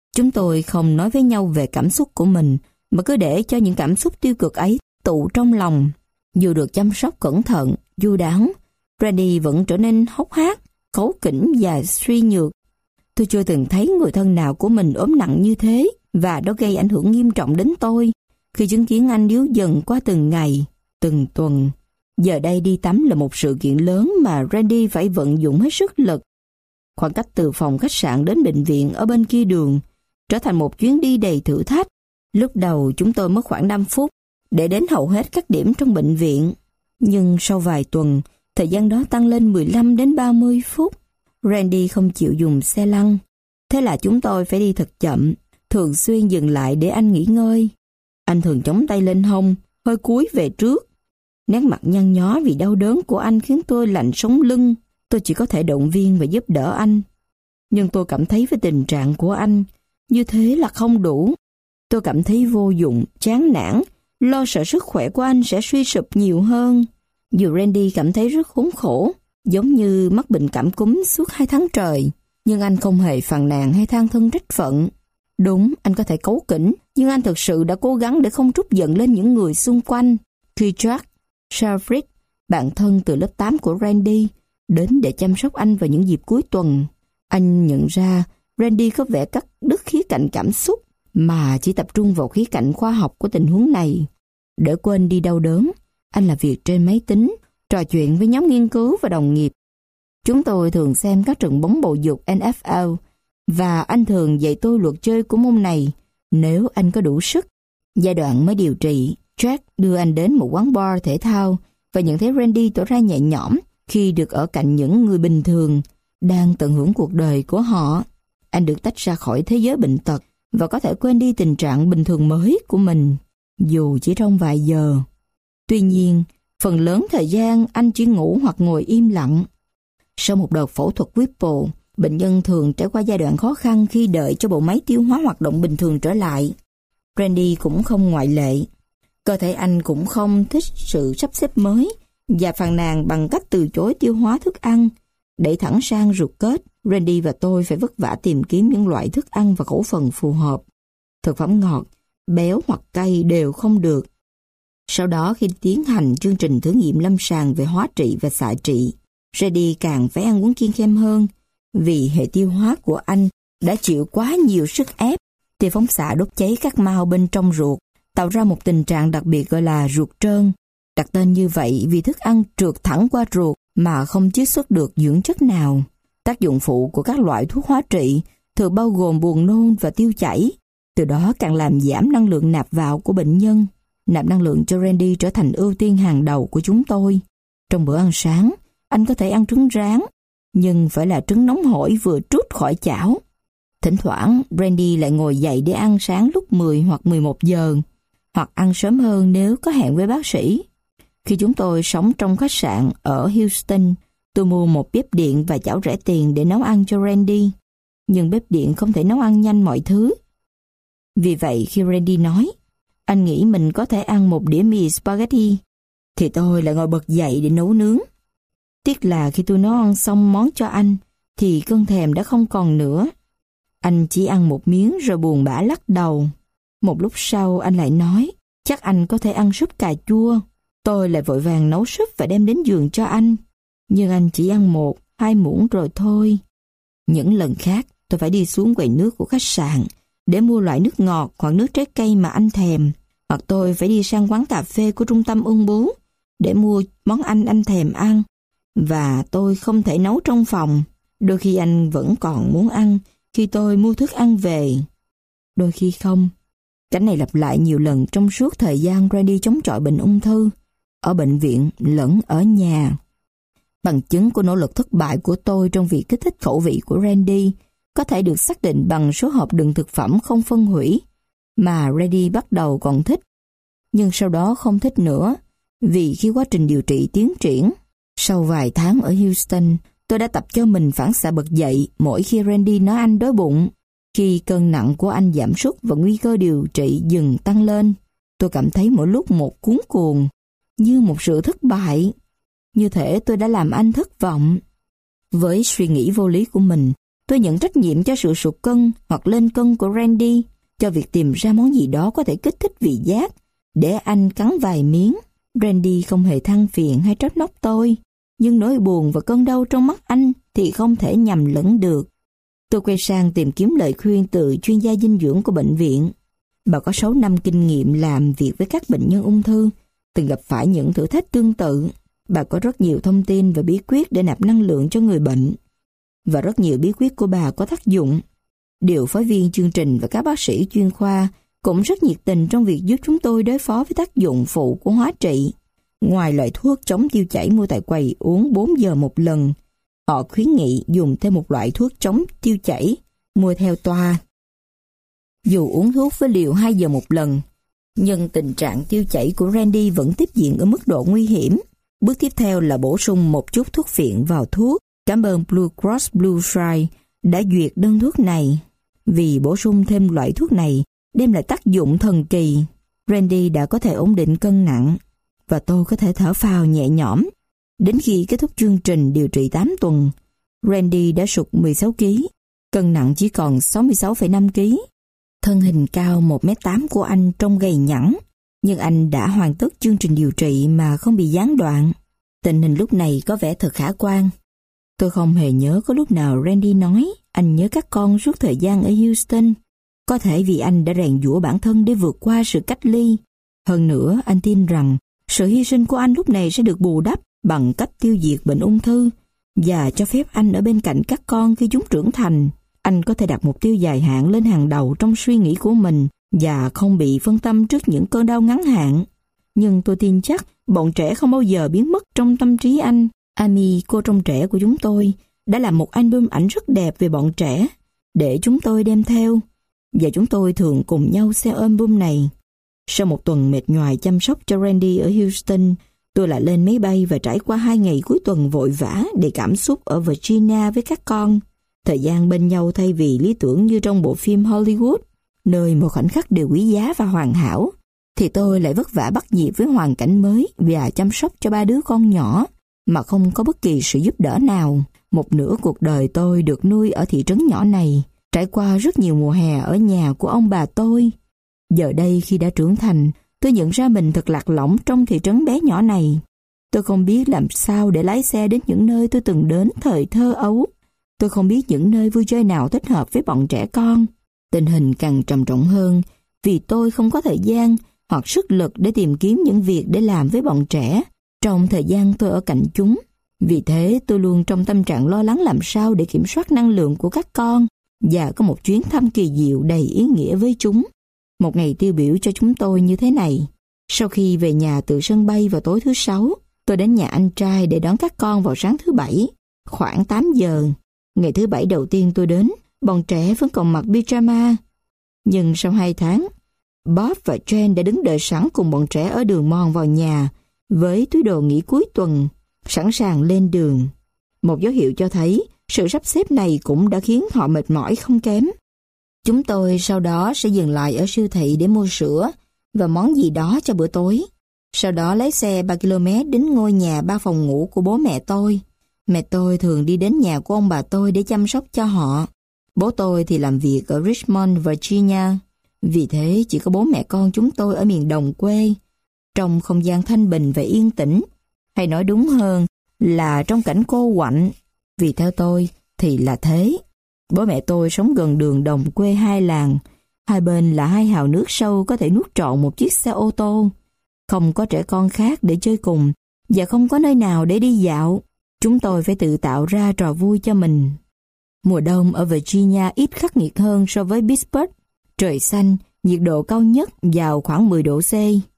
Chúng tôi không nói với nhau về cảm xúc của mình, mà cứ để cho những cảm xúc tiêu cực ấy tụ trong lòng. Dù được chăm sóc cẩn thận, chu đáo, Randy vẫn trở nên hốc hác, cáu kỉnh và suy nhược. Tôi chưa từng thấy người thân nào của mình ốm nặng như thế, và nó gây ảnh hưởng nghiêm trọng đến tôi khi chứng kiến anh yếu dần qua từng ngày, từng tuần. Giờ đây đi tắm là một sự kiện lớn mà Randy phải vận dụng hết sức lực. Khoảng cách từ phòng khách sạn đến bệnh viện ở bên kia đường trở thành một chuyến đi đầy thử thách. Lúc đầu chúng tôi mất khoảng năm phút để đến hầu hết các điểm trong bệnh viện. Nhưng sau vài tuần, thời gian đó tăng lên mười lăm đến ba mươi phút. Randy không chịu dùng xe lăn. Thế là chúng tôi phải đi thật chậm, thường xuyên dừng lại để anh nghỉ ngơi. Anh thường chống tay lên hông, hơi cúi về trước. Nét mặt nhăn nhó vì đau đớn của anh khiến tôi lạnh sống lưng. Tôi chỉ có thể động viên và giúp đỡ anh. Nhưng tôi cảm thấy với tình trạng của anh, như thế là không đủ. Tôi cảm thấy vô dụng, chán nản, lo sợ sức khỏe của anh sẽ suy sụp nhiều hơn. Dù Randy cảm thấy rất khốn khổ, giống như mắc bệnh cảm cúm suốt hai tháng trời, nhưng anh không hề phàn nàn hay than thân trách phận. Đúng, anh có thể cáu kỉnh, nhưng anh thực sự đã cố gắng để không trút giận lên những người xung quanh. Khi Jack Sharfrid, bạn thân từ lớp tám của Randy, đến để chăm sóc anh vào những dịp cuối tuần, anh nhận ra Randy có vẻ cắt đứt khía cạnh cảm xúc mà chỉ tập trung vào khía cạnh khoa học của tình huống này. Để quên đi đau đớn, anh làm việc trên máy tính, trò chuyện với nhóm nghiên cứu và đồng nghiệp. Chúng tôi thường xem các trận bóng bầu dục N F L và anh thường dạy tôi luật chơi của môn này nếu anh có đủ sức. Giai đoạn mới điều trị, Jack đưa anh đến một quán bar thể thao và nhận thấy Randy tỏ ra nhẹ nhõm khi được ở cạnh những người bình thường đang tận hưởng cuộc đời của họ. Anh được tách ra khỏi thế giới bệnh tật và có thể quên đi tình trạng bình thường mới của mình, dù chỉ trong vài giờ. Tuy nhiên, phần lớn thời gian anh chỉ ngủ hoặc ngồi im lặng. Sau một đợt phẫu thuật Whipple, bệnh nhân thường trải qua giai đoạn khó khăn khi đợi cho bộ máy tiêu hóa hoạt động bình thường trở lại. Randy cũng không ngoại lệ. Cơ thể anh cũng không thích sự sắp xếp mới và phàn nàn bằng cách từ chối tiêu hóa thức ăn. Đẩy thẳng sang ruột kết, Randy và tôi phải vất vả tìm kiếm những loại thức ăn và khẩu phần phù hợp. Thực phẩm ngọt, béo hoặc cay đều không được. Sau đó khi tiến hành chương trình thử nghiệm lâm sàng về hóa trị và xạ trị, Randy càng phải ăn uống kiêng khem hơn vì hệ tiêu hóa của anh đã chịu quá nhiều sức ép. Tia phóng xạ đốt cháy các mao bên trong ruột, tạo ra một tình trạng đặc biệt gọi là ruột trơn. Đặt tên như vậy vì thức ăn trượt thẳng qua ruột mà không chiết xuất được dưỡng chất nào. Tác dụng phụ của các loại thuốc hóa trị thường bao gồm buồn nôn và tiêu chảy, từ đó càng làm giảm năng lượng nạp vào của bệnh nhân. Nạp năng lượng cho Randy trở thành ưu tiên hàng đầu của chúng tôi. Trong bữa ăn sáng, anh có thể ăn trứng rán, nhưng phải là trứng nóng hổi vừa trút khỏi chảo. Thỉnh thoảng, Randy lại ngồi dậy để ăn sáng lúc mười hoặc mười một giờ, hoặc ăn sớm hơn nếu có hẹn với bác sĩ. Khi chúng tôi sống trong khách sạn ở Houston, tôi mua một bếp điện và chảo rẻ tiền để nấu ăn cho Randy. Nhưng bếp điện không thể nấu ăn nhanh mọi thứ. Vì vậy khi Randy nói, anh nghĩ mình có thể ăn một đĩa mì spaghetti, thì tôi lại ngồi bật dậy để nấu nướng. Tiếc là khi tôi nấu ăn xong món cho anh, thì cơn thèm đã không còn nữa. Anh chỉ ăn một miếng rồi buồn bã lắc đầu. Một lúc sau anh lại nói, chắc anh có thể ăn súp cà chua. Tôi lại vội vàng nấu súp và đem đến giường cho anh. Nhưng anh chỉ ăn một, hai muỗng rồi thôi. Những lần khác, tôi phải đi xuống quầy nước của khách sạn để mua loại nước ngọt hoặc nước trái cây mà anh thèm. Hoặc tôi phải đi sang quán cà phê của trung tâm ung bướu để mua món ăn anh thèm ăn. Và tôi không thể nấu trong phòng. Đôi khi anh vẫn còn muốn ăn khi tôi mua thức ăn về. Đôi khi không. Cảnh này lặp lại nhiều lần trong suốt thời gian Randy chống chọi bệnh ung thư, ở bệnh viện lẫn ở nhà. Bằng chứng của nỗ lực thất bại của tôi trong việc kích thích khẩu vị của Randy có thể được xác định bằng số hộp đựng thực phẩm không phân hủy mà Randy bắt đầu còn thích, nhưng sau đó không thích nữa vì khi quá trình điều trị tiến triển. Sau vài tháng ở Houston, tôi đã tập cho mình phản xạ bật dậy mỗi khi Randy nói anh đói bụng. Khi cân nặng của anh giảm sút và nguy cơ điều trị dừng tăng lên, tôi cảm thấy mỗi lúc một cuống cuồng, như một sự thất bại. Như thể tôi đã làm anh thất vọng. Với suy nghĩ vô lý của mình, Tôi nhận trách nhiệm cho sự sụt cân hoặc lên cân của Randy, cho việc tìm ra món gì đó có thể kích thích vị giác, để anh cắn vài miếng. Randy không hề than phiền hay trách móc tôi, nhưng nỗi buồn và cơn đau trong mắt anh thì không thể nhầm lẫn được. Tôi quay sang tìm kiếm lời khuyên từ chuyên gia dinh dưỡng của bệnh viện. Bà có sáu năm kinh nghiệm làm việc với các bệnh nhân ung thư, từng gặp phải những thử thách tương tự. Bà có rất nhiều thông tin và bí quyết để nạp năng lượng cho người bệnh. Và rất nhiều bí quyết của bà có tác dụng. Điều phối viên chương trình và các bác sĩ chuyên khoa cũng rất nhiệt tình trong việc giúp chúng tôi đối phó với tác dụng phụ của hóa trị. Ngoài loại thuốc chống tiêu chảy mua tại quầy uống bốn giờ một lần, họ khuyến nghị dùng thêm một loại thuốc chống tiêu chảy mua theo toa. Dù uống thuốc với liều hai giờ một lần, nhưng tình trạng tiêu chảy của Randy vẫn tiếp diễn ở mức độ nguy hiểm. Bước tiếp theo là bổ sung một chút thuốc phiện vào thuốc. Cảm ơn Blue Cross Blue Shield đã duyệt đơn thuốc này. Vì bổ sung thêm loại thuốc này đem lại tác dụng thần kỳ, Randy đã có thể ổn định cân nặng và tôi có thể thở phào nhẹ nhõm. Đến khi kết thúc chương trình điều trị tám tuần, Randy đã sụt mười sáu ki lô gam, cân nặng chỉ còn sáu mươi sáu phẩy năm ki lô gam. Thân hình cao một mét tám của anh trông gầy nhẵn, nhưng anh đã hoàn tất chương trình điều trị mà không bị gián đoạn. Tình hình lúc này có vẻ thật khả quan. Tôi không hề nhớ có lúc nào Randy nói anh nhớ các con suốt thời gian ở Houston. Có thể vì anh đã rèn giũa bản thân để vượt qua sự cách ly. Hơn nữa, anh tin rằng sự hy sinh của anh lúc này sẽ được bù đắp bằng cách tiêu diệt bệnh ung thư và cho phép anh ở bên cạnh các con khi chúng trưởng thành. Anh có thể đặt mục tiêu dài hạn lên hàng đầu trong suy nghĩ của mình và không bị phân tâm trước những cơn đau ngắn hạn. Nhưng tôi tin chắc bọn trẻ không bao giờ biến mất trong tâm trí anh. Amy, cô trông trẻ của chúng tôi, đã làm một album ảnh rất đẹp về bọn trẻ để chúng tôi đem theo, và chúng tôi thường cùng nhau xem album này. Sau một tuần mệt nhoài chăm sóc cho Randy ở Houston, tôi lại lên máy bay và trải qua hai ngày cuối tuần vội vã để cảm xúc ở Virginia với các con. Thời gian bên nhau thay vì lý tưởng như trong bộ phim Hollywood, nơi một khoảnh khắc đều quý giá và hoàn hảo, thì tôi lại vất vả bắt nhịp với hoàn cảnh mới và chăm sóc cho ba đứa con nhỏ mà không có bất kỳ sự giúp đỡ nào. Một nửa cuộc đời tôi được nuôi ở thị trấn nhỏ này, trải qua rất nhiều mùa hè ở nhà của ông bà tôi. Giờ đây khi đã trưởng thành, tôi nhận ra mình thật lạc lõng trong thị trấn bé nhỏ này. Tôi không biết làm sao để lái xe đến những nơi tôi từng đến thời thơ ấu. Tôi không biết những nơi vui chơi nào thích hợp với bọn trẻ con. Tình hình càng trầm trọng hơn vì tôi không có thời gian hoặc sức lực để tìm kiếm những việc để làm với bọn trẻ trong thời gian tôi ở cạnh chúng. Vì thế tôi luôn trong tâm trạng lo lắng làm sao để kiểm soát năng lượng của các con và có một chuyến thăm kỳ diệu đầy ý nghĩa với chúng. Một ngày tiêu biểu cho chúng tôi như thế này. Sau khi về nhà từ sân bay vào tối thứ Sáu, tôi đến nhà anh trai để đón các con vào sáng thứ Bảy, khoảng tám giờ. Ngày thứ Bảy đầu tiên tôi đến, bọn trẻ vẫn còn mặc pyjama. Nhưng sau hai tháng, Bob và Jen đã đứng đợi sẵn cùng bọn trẻ ở đường mòn vào nhà với túi đồ nghỉ cuối tuần, sẵn sàng lên đường. Một dấu hiệu cho thấy sự sắp xếp này cũng đã khiến họ mệt mỏi không kém. Chúng tôi sau đó sẽ dừng lại ở siêu thị để mua sữa và món gì đó cho bữa tối. Sau đó lái xe ba ki lô mét đến ngôi nhà ba phòng ngủ của bố mẹ tôi. Mẹ tôi thường đi đến nhà của ông bà tôi để chăm sóc cho họ. Bố tôi thì làm việc ở Richmond, Virginia. Vì thế chỉ có bố mẹ con chúng tôi ở miền đồng quê, trong không gian thanh bình và yên tĩnh. Hay nói đúng hơn là trong cảnh cô quạnh. Vì theo tôi thì là thế. Bố mẹ tôi sống gần đường đồng quê hai làng. Hai bên là hai hào nước sâu có thể nuốt trọn một chiếc xe ô tô. Không có trẻ con khác để chơi cùng và không có nơi nào để đi dạo. Chúng tôi phải tự tạo ra trò vui cho mình. Mùa đông ở Virginia ít khắc nghiệt hơn so với Pittsburgh. Trời xanh, nhiệt độ cao nhất vào khoảng mười độ C.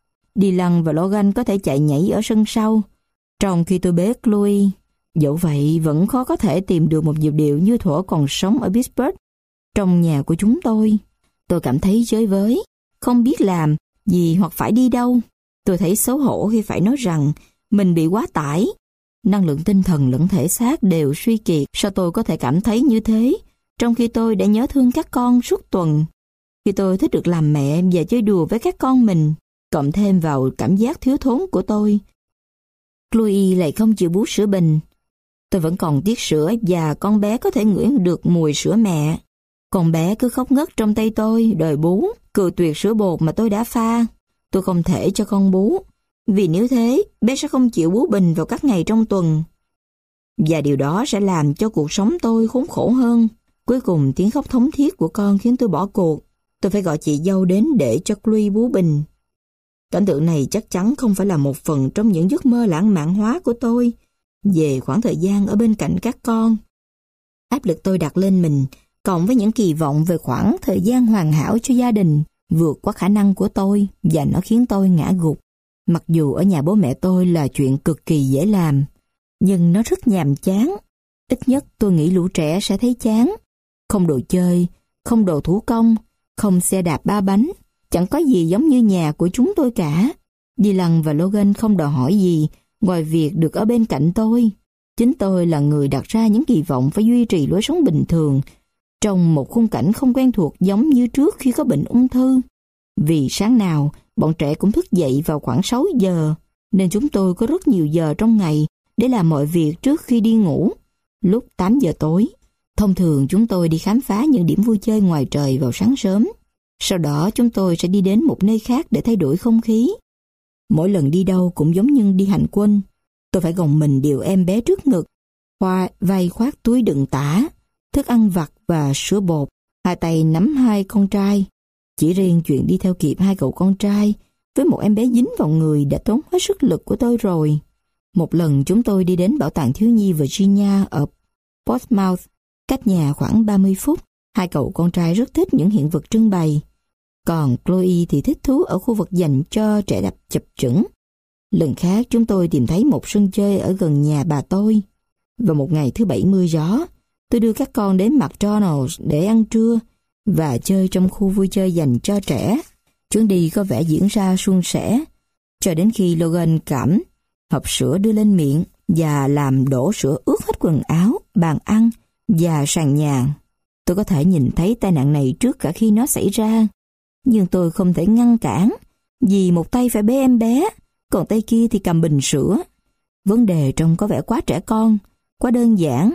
Dylan và Logan có thể chạy nhảy ở sân sau, trong khi tôi bế Chloe. Dẫu vậy, vẫn khó có thể tìm được một nhịp điệu như thuở còn sống ở Pittsburgh. Trong nhà của chúng tôi, tôi cảm thấy chơi với, không biết làm gì hoặc phải đi đâu. Tôi thấy xấu hổ khi phải nói rằng mình bị quá tải. Năng lượng tinh thần lẫn thể xác đều suy kiệt. Sao tôi có thể cảm thấy như thế, trong khi tôi đã nhớ thương các con suốt tuần? Khi tôi thích được làm mẹ và chơi đùa với các con mình, cộng thêm vào cảm giác thiếu thốn của tôi, Chloe lại không chịu bú sữa bình. Tôi vẫn còn tiếc sữa và con bé có thể ngửi được mùi sữa mẹ. Con bé cứ khóc ngất trong tay tôi, đòi bú, cự tuyệt sữa bột mà tôi đã pha. Tôi không thể cho con bú, vì nếu thế, bé sẽ không chịu bú bình vào các ngày trong tuần. Và điều đó sẽ làm cho cuộc sống tôi khốn khổ hơn. Cuối cùng tiếng khóc thống thiết của con khiến tôi bỏ cuộc. Tôi phải gọi chị dâu đến để cho Chloe bú bình. Cảnh tượng này chắc chắn không phải là một phần trong những giấc mơ lãng mạn hóa của tôi về khoảng thời gian ở bên cạnh các con. Áp lực tôi đặt lên mình, cộng với những kỳ vọng về khoảng thời gian hoàn hảo cho gia đình, vượt qua khả năng của tôi và nó khiến tôi ngã gục. Mặc dù ở nhà bố mẹ tôi là chuyện cực kỳ dễ làm, nhưng nó rất nhàm chán. Ít nhất tôi nghĩ lũ trẻ sẽ thấy chán. Không đồ chơi, không đồ thủ công, không xe đạp ba bánh, chẳng có gì giống như nhà của chúng tôi cả. Dylan và Logan không đòi hỏi gì ngoài việc được ở bên cạnh tôi. Chính tôi là người đặt ra những kỳ vọng phải duy trì lối sống bình thường trong một khung cảnh không quen thuộc giống như trước khi có bệnh ung thư. Vì sáng nào, bọn trẻ cũng thức dậy vào khoảng sáu giờ, nên chúng tôi có rất nhiều giờ trong ngày để làm mọi việc trước khi đi ngủ. Lúc tám giờ tối, thông thường chúng tôi đi khám phá những điểm vui chơi ngoài trời vào sáng sớm. Sau đó chúng tôi sẽ đi đến một nơi khác để thay đổi không khí. Mỗi lần đi đâu cũng giống như đi hành quân. Tôi phải gồng mình điều em bé trước ngực, khoa vai khoác túi đựng tả, thức ăn vặt và sữa bột, hai tay nắm hai con trai. Chỉ riêng chuyện đi theo kịp hai cậu con trai với một em bé dính vào người đã tốn hết sức lực của tôi rồi. Một lần chúng tôi đi đến bảo tàng thiếu nhi Virginia ở Portsmouth, cách nhà khoảng ba mươi phút. Hai cậu con trai rất thích những hiện vật trưng bày, còn Chloe thì thích thú ở khu vực dành cho trẻ đập chập chững. Lần khác chúng tôi tìm thấy một sân chơi ở gần nhà bà tôi. Vào một ngày thứ bảy mưa gió, tôi đưa các con đến McDonald's để ăn trưa và chơi trong khu vui chơi dành cho trẻ. Chuyến đi có vẻ diễn ra suôn sẻ, cho đến khi Logan cảm hộp sữa đưa lên miệng và làm đổ sữa ướt hết quần áo, bàn ăn và sàn nhà. Tôi có thể nhìn thấy tai nạn này trước cả khi nó xảy ra, nhưng tôi không thể ngăn cản vì một tay phải bế em bé, còn tay kia thì cầm bình sữa. Vấn đề trông có vẻ quá trẻ con, quá đơn giản.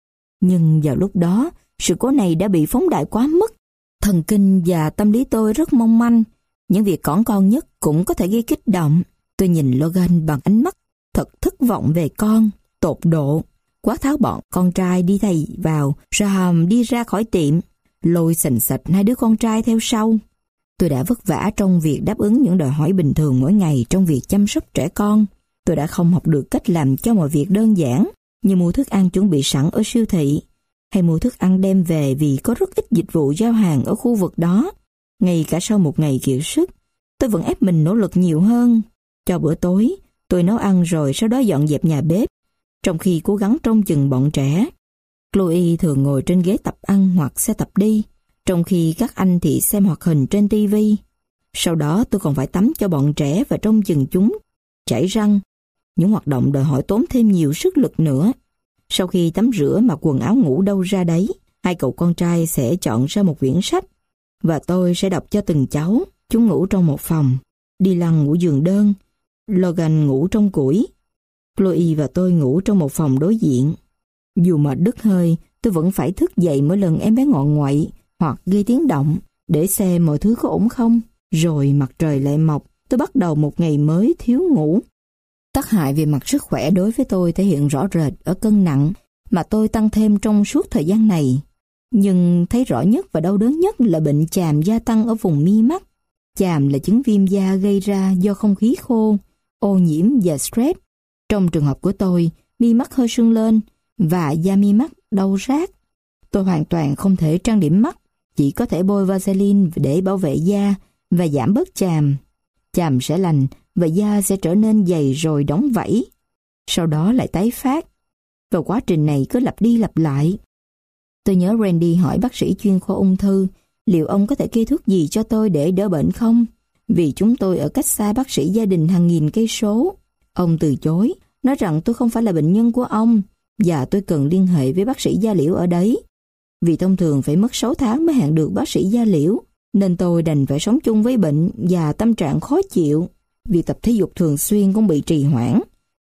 Nhưng vào lúc đó, sự cố này đã bị phóng đại quá mức. Thần kinh và tâm lý tôi rất mong manh. Những việc cỏn con nhất cũng có thể gây kích động. Tôi nhìn Logan bằng ánh mắt thật thất vọng về con, tột độ. Quát tháo bọn con trai đi thầy vào, rồi đi ra khỏi tiệm, lôi sành sạch hai đứa con trai theo sau. Tôi đã vất vả trong việc đáp ứng những đòi hỏi bình thường mỗi ngày trong việc chăm sóc trẻ con. Tôi đã không học được cách làm cho mọi việc đơn giản, như mua thức ăn chuẩn bị sẵn ở siêu thị, hay mua thức ăn đem về vì có rất ít dịch vụ giao hàng ở khu vực đó. Ngay cả sau một ngày kiệt sức, tôi vẫn ép mình nỗ lực nhiều hơn. Cho bữa tối, tôi nấu ăn rồi sau đó dọn dẹp nhà bếp, trong khi cố gắng trông chừng bọn trẻ. Chloe thường ngồi trên ghế tập ăn hoặc xe tập đi, trong khi các anh thì xem hoạt hình trên ti vi. Sau đó tôi còn phải tắm cho bọn trẻ và trông chừng chúng chải răng. Những hoạt động đòi hỏi tốn thêm nhiều sức lực nữa. Sau khi tắm rửa mặc quần áo ngủ đâu ra đấy, hai cậu con trai sẽ chọn ra một quyển sách và tôi sẽ đọc cho từng cháu. Chúng ngủ trong một phòng. Dylan ngủ giường đơn, Logan ngủ trong củi. Chloe và tôi ngủ trong một phòng đối diện. Dù mệt đứt hơi, tôi vẫn phải thức dậy mỗi lần em bé ngọ nguậy hoặc gây tiếng động để xem mọi thứ có ổn không. Rồi mặt trời lại mọc, tôi bắt đầu một ngày mới thiếu ngủ. Tác hại về mặt sức khỏe đối với tôi thể hiện rõ rệt ở cân nặng mà tôi tăng thêm trong suốt thời gian này. Nhưng thấy rõ nhất và đau đớn nhất là bệnh chàm gia tăng ở vùng mi mắt. Chàm là chứng viêm da gây ra do không khí khô, ô nhiễm và stress. Trong trường hợp của tôi, mi mắt hơi sưng lên và da mi mắt đau rát. Tôi hoàn toàn không thể trang điểm mắt, chỉ có thể bôi Vaseline để bảo vệ da và giảm bớt chàm. Chàm sẽ lành và da sẽ trở nên dày rồi đóng vảy, sau đó lại tái phát. Và quá trình này cứ lặp đi lặp lại. Tôi nhớ Randy hỏi bác sĩ chuyên khoa ung thư liệu ông có thể kê thuốc gì cho tôi để đỡ bệnh không, vì chúng tôi ở cách xa bác sĩ gia đình hàng nghìn cây số. Ông từ chối, nói rằng tôi không phải là bệnh nhân của ông và tôi cần liên hệ với bác sĩ da liễu ở đấy. Vì thông thường phải mất sáu tháng mới hẹn được bác sĩ da liễu, nên tôi đành phải sống chung với bệnh và tâm trạng khó chịu. Việc tập thể dục thường xuyên cũng bị trì hoãn.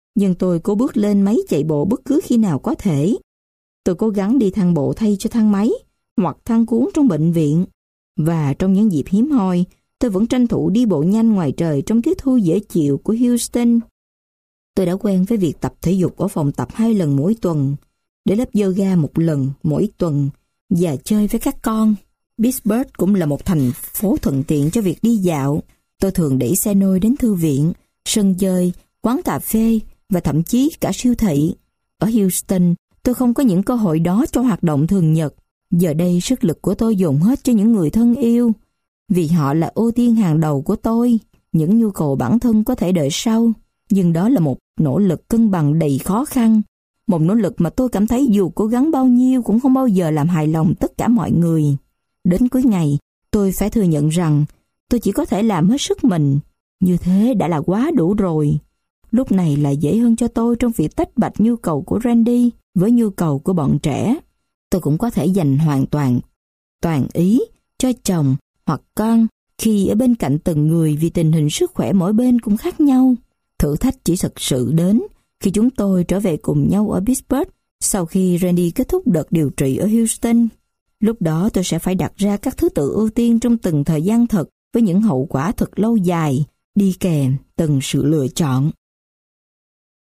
nhưng tôi cố bước lên máy chạy bộ bất cứ khi nào có thể. Tôi cố gắng đi thang bộ thay cho thang máy hoặc thang cuốn trong bệnh viện. Và trong những dịp hiếm hoi, tôi vẫn tranh thủ đi bộ nhanh ngoài trời trong tiết thu dễ chịu của Houston. Tôi đã quen với việc tập thể dục ở phòng tập hai lần mỗi tuần, để lớp yoga một lần mỗi tuần và chơi với các con. Pittsburgh cũng là một thành phố thuận tiện cho việc đi dạo. Tôi thường đẩy xe nôi đến thư viện, sân chơi, quán cà phê và thậm chí cả siêu thị. Ở Houston, tôi không có những cơ hội đó cho hoạt động thường nhật. Giờ đây sức lực của tôi dồn hết cho những người thân yêu, vì họ là ưu tiên hàng đầu của tôi. Những nhu cầu bản thân có thể đợi sau, nhưng đó là một nỗ lực cân bằng đầy khó khăn. Một nỗ lực mà tôi cảm thấy dù cố gắng bao nhiêu cũng không bao giờ làm hài lòng tất cả mọi người. Đến cuối ngày, tôi phải thừa nhận rằng tôi chỉ có thể làm hết sức mình. Như thế đã là quá đủ rồi. Lúc này là dễ hơn cho tôi trong việc tách bạch nhu cầu của Randy với nhu cầu của bọn trẻ. Tôi cũng có thể dành hoàn toàn, toàn ý cho chồng hoặc con khi ở bên cạnh từng người, vì tình hình sức khỏe mỗi bên cũng khác nhau. Thử thách chỉ thực sự đến khi chúng tôi trở về cùng nhau ở Pittsburgh sau khi Randy kết thúc đợt điều trị ở Houston. Lúc đó tôi sẽ phải đặt ra các thứ tự ưu tiên trong từng thời gian thực, với những hậu quả thật lâu dài đi kèm từng sự lựa chọn.